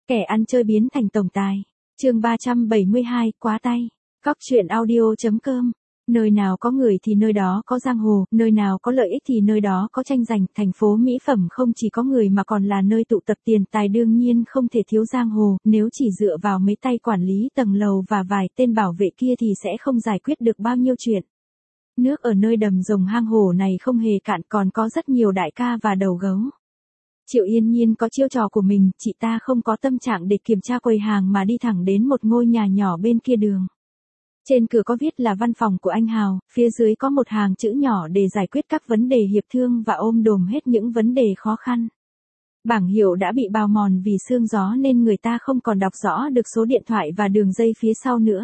Kẻ ăn chơi biến thành tổng tài. Chương 372, quá tay. Cóc truyện audio.com. Nơi nào có người thì nơi đó có giang hồ, nơi nào có lợi ích thì nơi đó có tranh giành. Thành phố mỹ phẩm không chỉ có người mà còn là nơi tụ tập tiền tài, đương nhiên không thể thiếu giang hồ. Nếu chỉ dựa vào mấy tay quản lý tầng lầu và vài tên bảo vệ kia thì sẽ không giải quyết được bao nhiêu chuyện. Nước ở nơi đầm rồng hang hổ này không hề cạn, còn có rất nhiều đại ca và đầu gấu. Triệu Yên Nhiên có chiêu trò của mình, chị ta không có tâm trạng để kiểm tra quầy hàng mà đi thẳng đến một ngôi nhà nhỏ bên kia đường. Trên cửa có viết là văn phòng của anh Hào, phía dưới có một hàng chữ nhỏ để giải quyết các vấn đề hiệp thương và ôm đồm hết những vấn đề khó khăn. Bảng hiệu đã bị bào mòn vì sương gió nên người ta không còn đọc rõ được số điện thoại và đường dây phía sau nữa.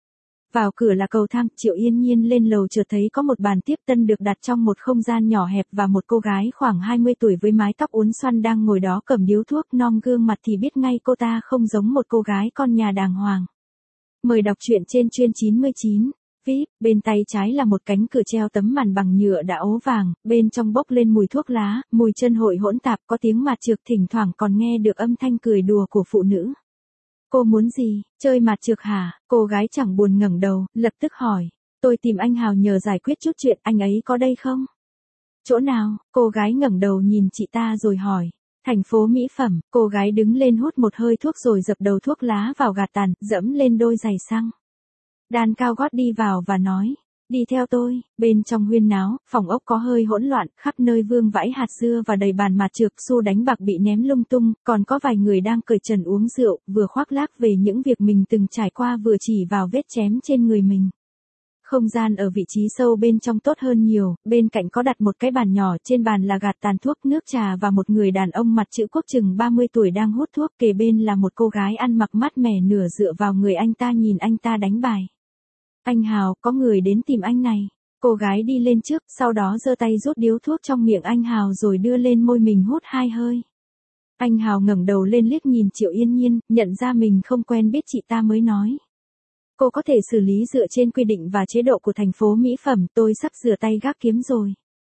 Vào cửa là cầu thang, Triệu Yên Nhiên lên lầu chợt thấy có một bàn tiếp tân được đặt trong một không gian nhỏ hẹp và một cô gái khoảng 20 tuổi với mái tóc uốn xoăn đang ngồi đó cầm điếu thuốc, non gương mặt thì biết ngay cô ta không giống một cô gái con nhà đàng hoàng. Mời đọc truyện trên chuyên 99. VIP, bên tay trái là một cánh cửa treo tấm màn bằng nhựa đã ố vàng, bên trong bốc lên mùi thuốc lá, mùi chân hội hỗn tạp, có tiếng mạt trược, thỉnh thoảng còn nghe được âm thanh cười đùa của phụ nữ. Cô muốn gì, chơi mạt trược hả? Cô gái chẳng buồn ngẩng đầu, lập tức hỏi. Tôi tìm anh Hào nhờ giải quyết chút chuyện, anh ấy có đây không? Chỗ nào? Cô gái ngẩng đầu nhìn chị ta rồi hỏi. Thành phố mỹ phẩm. Cô gái đứng lên hút một hơi thuốc rồi dập đầu thuốc lá vào gạt tàn, dẫm lên đôi giày xăng đan cao gót đi vào và nói. Đi theo tôi. Bên trong huyên náo, phòng ốc có hơi hỗn loạn, khắp nơi vương vãi hạt dưa và đầy bàn mạt trược, xu đánh bạc bị ném lung tung, còn có vài người đang cởi trần uống rượu, vừa khoác lác về những việc mình từng trải qua vừa chỉ vào vết chém trên người mình. Không gian ở vị trí sâu bên trong tốt hơn nhiều, bên cạnh có đặt một cái bàn nhỏ, trên bàn là gạt tàn thuốc, nước trà và một người đàn ông mặt chữ quốc chừng 30 tuổi đang hút thuốc, kề bên là một cô gái ăn mặc mát mẻ nửa dựa vào người anh ta nhìn anh ta đánh bài. Anh Hào, có người đến tìm anh này. Cô gái đi lên trước, sau đó giơ tay rút điếu thuốc trong miệng anh Hào rồi đưa lên môi mình hút 2 hơi. Anh Hào ngẩng đầu lên liếc nhìn Triệu Yên Nhiên, nhận ra mình không quen biết chị ta mới nói. Cô có thể xử lý dựa trên quy định và chế độ của thành phố mỹ phẩm, tôi sắp rửa tay gác kiếm rồi.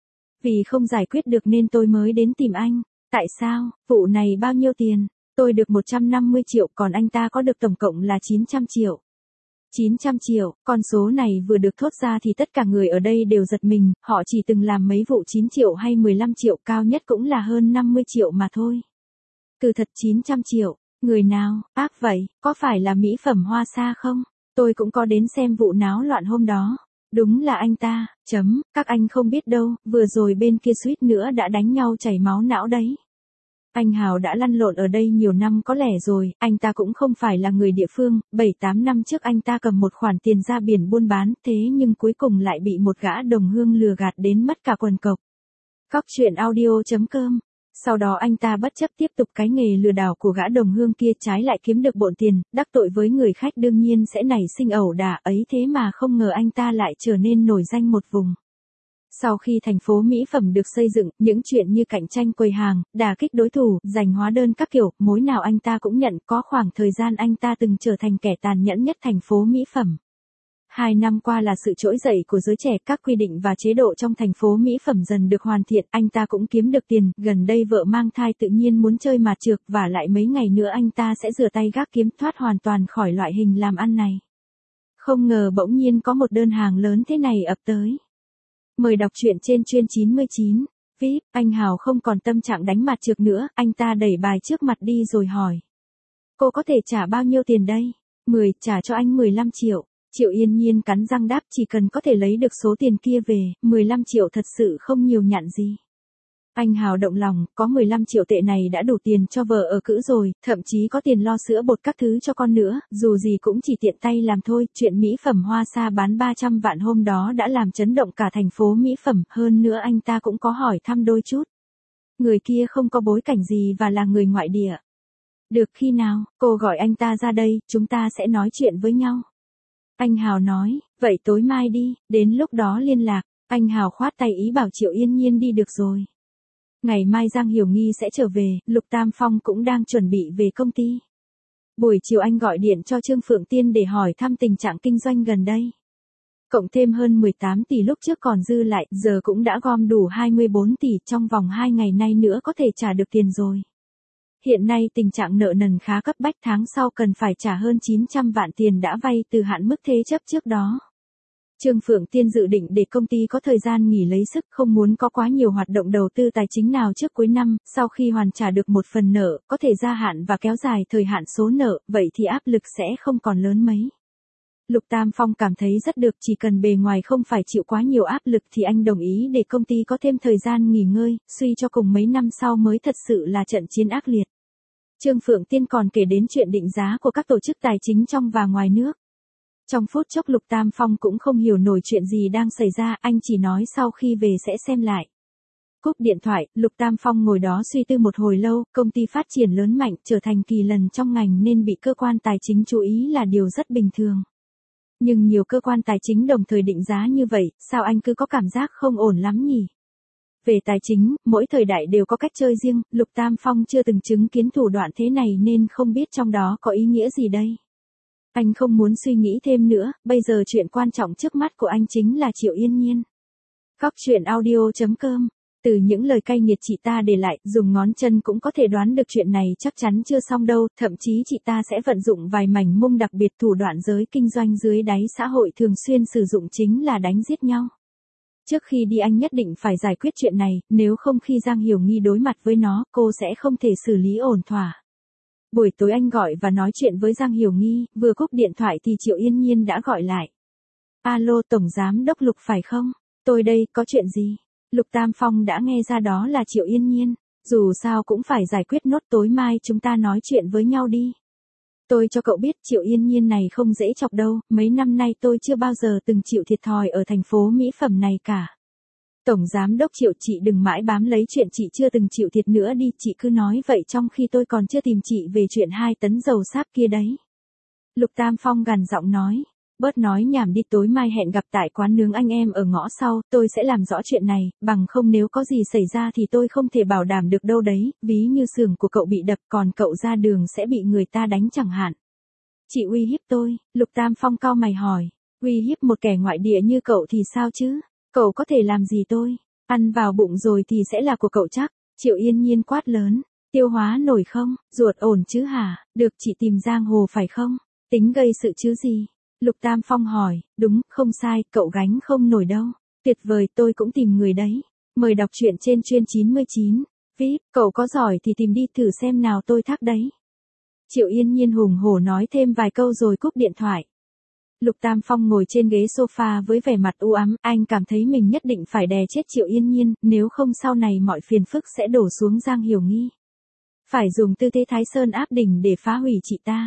Vì không giải quyết được nên tôi mới đến tìm anh. Tại sao? Vụ này bao nhiêu tiền? Tôi được 150 triệu, còn anh ta có được tổng cộng là 900 triệu. 900 triệu, con số này vừa được thốt ra thì tất cả người ở đây đều giật mình, họ chỉ từng làm mấy vụ 9 triệu hay 15 triệu, cao nhất cũng là hơn 50 triệu mà thôi. Từ thật 900 triệu, người nào, ác vậy, có phải là mỹ phẩm Hoa Sa không? Tôi cũng có đến xem vụ náo loạn hôm đó. Đúng là anh ta, các anh không biết đâu, vừa rồi bên kia suýt nữa đã đánh nhau chảy máu não đấy. Anh Hào đã lăn lộn ở đây nhiều năm có lẽ rồi, anh ta cũng không phải là người địa phương, 7-8 năm trước anh ta cầm một khoản tiền ra biển buôn bán, thế nhưng cuối cùng lại bị một gã đồng hương lừa gạt đến mất cả quần cộc. Cóc truyện audio.com. Sau đó anh ta bất chấp tiếp tục cái nghề lừa đảo của gã đồng hương kia, trái lại kiếm được bộn tiền, đắc tội với người khách đương nhiên sẽ nảy sinh ẩu đả, ấy thế mà không ngờ anh ta lại trở nên nổi danh một vùng. Sau khi thành phố mỹ phẩm được xây dựng, những chuyện như cạnh tranh quầy hàng, đả kích đối thủ, giành hóa đơn các kiểu, mối nào anh ta cũng nhận, có khoảng thời gian anh ta từng trở thành kẻ tàn nhẫn nhất thành phố mỹ phẩm. 2 năm qua là sự trỗi dậy của giới trẻ, các quy định và chế độ trong thành phố mỹ phẩm dần được hoàn thiện, anh ta cũng kiếm được tiền, gần đây vợ mang thai tự nhiên muốn chơi mạt trược, và lại mấy ngày nữa anh ta sẽ rửa tay gác kiếm, thoát hoàn toàn khỏi loại hình làm ăn này. Không ngờ bỗng nhiên có một đơn hàng lớn thế này ập tới. Mời đọc truyện trên chuyên 99. VIP, anh Hào không còn tâm trạng đánh mạt trược nữa, anh ta đẩy bài trước mặt đi rồi hỏi. Cô có thể trả bao nhiêu tiền đây? 10, trả cho anh 15 triệu. Triệu Yên Nhiên cắn răng đáp, chỉ cần có thể lấy được số tiền kia về, 15 triệu thật sự không nhiều nhặn gì. Anh Hào động lòng, có 15 triệu tệ này đã đủ tiền cho vợ ở cữ rồi, thậm chí có tiền lo sữa bột các thứ cho con nữa, dù gì cũng chỉ tiện tay làm thôi. Chuyện mỹ phẩm Hoa Sa bán 300 vạn hôm đó đã làm chấn động cả thành phố mỹ phẩm, hơn nữa anh ta cũng có hỏi thăm đôi chút. Người kia không có bối cảnh gì và là người ngoại địa. Được, khi nào, cô gọi anh ta ra đây, chúng ta sẽ nói chuyện với nhau. Anh Hào nói, vậy tối mai đi, đến lúc đó liên lạc. Anh Hào khoát tay ý bảo Triệu Yên Nhiên đi được rồi. Ngày mai Giang Hiểu Nghi sẽ trở về, Lục Tam Phong cũng đang chuẩn bị về công ty. Buổi chiều anh gọi điện cho Trương Phượng Tiên để hỏi thăm tình trạng kinh doanh gần đây. Cộng thêm hơn 18 tỷ lúc trước còn dư lại, giờ cũng đã gom đủ 24 tỷ, trong vòng 2 ngày nay nữa có thể trả được tiền rồi. Hiện nay tình trạng nợ nần khá cấp bách, tháng sau cần phải trả hơn 900 vạn tiền đã vay từ hạn mức thế chấp trước đó. Trương Phượng Tiên dự định để công ty có thời gian nghỉ lấy sức, không muốn có quá nhiều hoạt động đầu tư tài chính nào trước cuối năm, sau khi hoàn trả được một phần nợ, có thể gia hạn và kéo dài thời hạn số nợ, vậy thì áp lực sẽ không còn lớn mấy. Lục Tam Phong cảm thấy rất được, chỉ cần bề ngoài không phải chịu quá nhiều áp lực thì anh đồng ý để công ty có thêm thời gian nghỉ ngơi, suy cho cùng mấy năm sau mới thật sự là trận chiến ác liệt. Trương Phượng Tiên còn kể đến chuyện định giá của các tổ chức tài chính trong và ngoài nước. Trong phút chốc Lục Tam Phong cũng không hiểu nổi chuyện gì đang xảy ra, anh chỉ nói sau khi về sẽ xem lại. Cúp điện thoại, Lục Tam Phong ngồi đó suy tư một hồi lâu, công ty phát triển lớn mạnh, trở thành kỳ lân trong ngành nên bị cơ quan tài chính chú ý là điều rất bình thường. Nhưng nhiều cơ quan tài chính đồng thời định giá như vậy, sao anh cứ có cảm giác không ổn lắm nhỉ? Về tài chính, mỗi thời đại đều có cách chơi riêng, Lục Tam Phong chưa từng chứng kiến thủ đoạn thế này nên không biết trong đó có ý nghĩa gì đây. Anh không muốn suy nghĩ thêm nữa, bây giờ chuyện quan trọng trước mắt của anh chính là Triệu Yên Nhiên. Cóc truyện audio.com. Từ những lời cay nghiệt chị ta để lại, dùng ngón chân cũng có thể đoán được chuyện này chắc chắn chưa xong đâu, thậm chí chị ta sẽ vận dụng vài mảnh mông đặc biệt, thủ đoạn giới kinh doanh dưới đáy xã hội thường xuyên sử dụng chính là đánh giết nhau. Trước khi đi anh nhất định phải giải quyết chuyện này, nếu không khi Giang Hiểu Nghi đối mặt với nó, cô sẽ không thể xử lý ổn thỏa. Buổi tối anh gọi và nói chuyện với Giang Hiểu Nghi, vừa cúp điện thoại thì Triệu Yên Nhiên đã gọi lại. Alo, Tổng Giám Đốc Lục phải không? Tôi đây, có chuyện gì? Lục Tam Phong đã nghe ra đó là Triệu Yên Nhiên. Dù sao cũng phải giải quyết nốt, tối mai chúng ta nói chuyện với nhau đi. Tôi cho cậu biết Triệu Yên Nhiên này không dễ chọc đâu, mấy năm nay tôi chưa bao giờ từng chịu thiệt thòi ở thành phố mỹ phẩm này cả. Tổng Giám Đốc Triệu, chị đừng mãi bám lấy chuyện chị chưa từng chịu thiệt nữa đi, chị cứ nói vậy trong khi tôi còn chưa tìm chị về chuyện 2 tấn dầu sáp kia đấy. Lục Tam Phong gằn giọng nói, bớt nói nhảm đi, tối mai hẹn gặp tại quán nướng anh em ở ngõ sau, tôi sẽ làm rõ chuyện này, bằng không nếu có gì xảy ra thì tôi không thể bảo đảm được đâu đấy, ví như xưởng của cậu bị đập còn cậu ra đường sẽ bị người ta đánh chẳng hạn. Chị uy hiếp tôi, Lục Tam Phong cau mày hỏi, uy hiếp một kẻ ngoại địa như cậu thì sao chứ? Cậu có thể làm gì tôi? Ăn vào bụng rồi thì sẽ là của cậu chắc. Triệu Yên Nhiên quát lớn. Tiêu hóa nổi không? Ruột ổn chứ hả? Được, chị tìm giang hồ phải không? Tính gây sự chứ gì? Lục Tam Phong hỏi. Đúng, không sai, cậu gánh không nổi đâu. Tuyệt vời, tôi cũng tìm người đấy. Mời đọc truyện trên chuyên 99. VIP, cậu có giỏi thì tìm đi thử xem nào, tôi thắc đấy. Triệu Yên Nhiên hùng hổ nói thêm vài câu rồi cúp điện thoại. Lục Tam Phong ngồi trên ghế sofa với vẻ mặt u ám, anh cảm thấy mình nhất định phải đè chết Triệu Yên Nhiên, nếu không sau này mọi phiền phức sẽ đổ xuống Giang Hiểu Nghi. Phải dùng tư thế Thái Sơn áp đỉnh để phá hủy chị ta.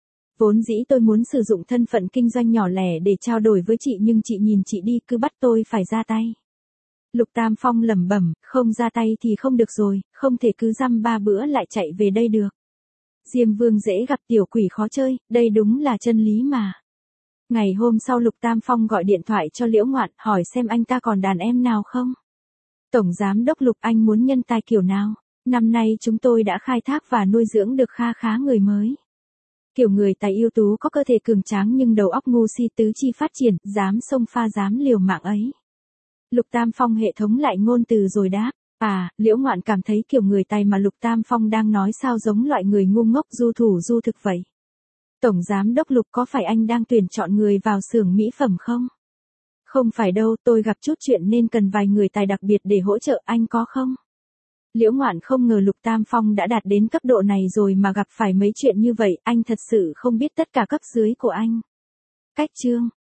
Vốn dĩ tôi muốn sử dụng thân phận kinh doanh nhỏ lẻ để trao đổi với chị nhưng chị nhìn chị đi, cứ bắt tôi phải ra tay. Lục Tam Phong lẩm bẩm, không ra tay thì không được rồi, không thể cứ dăm ba bữa lại chạy về đây được. Diêm Vương dễ gặp tiểu quỷ khó chơi, đây đúng là chân lý mà. Ngày hôm sau Lục Tam Phong gọi điện thoại cho Liễu Ngoạn, hỏi xem anh ta còn đàn em nào không. Tổng Giám Đốc Lục, anh muốn nhân tài kiểu nào? Năm nay chúng tôi đã khai thác và nuôi dưỡng được kha khá người mới. Kiểu người tài ưu tú có cơ thể cường tráng nhưng đầu óc ngu si, tứ chi phát triển, dám xông pha dám liều mạng ấy. Lục Tam Phong hệ thống lại ngôn từ rồi đáp. À, Liễu Ngoạn cảm thấy kiểu người tài mà Lục Tam Phong đang nói sao giống loại người ngu ngốc du thủ du thực vậy. Tổng Giám Đốc Lục, có phải anh đang tuyển chọn người vào xưởng mỹ phẩm không? Không phải đâu, tôi gặp chút chuyện nên cần vài người tài đặc biệt để hỗ trợ, anh có không? Liễu Ngoạn không ngờ Lục Tam Phong đã đạt đến cấp độ này rồi mà gặp phải mấy chuyện như vậy, anh thật sự không biết tất cả cấp dưới của anh. Cách chương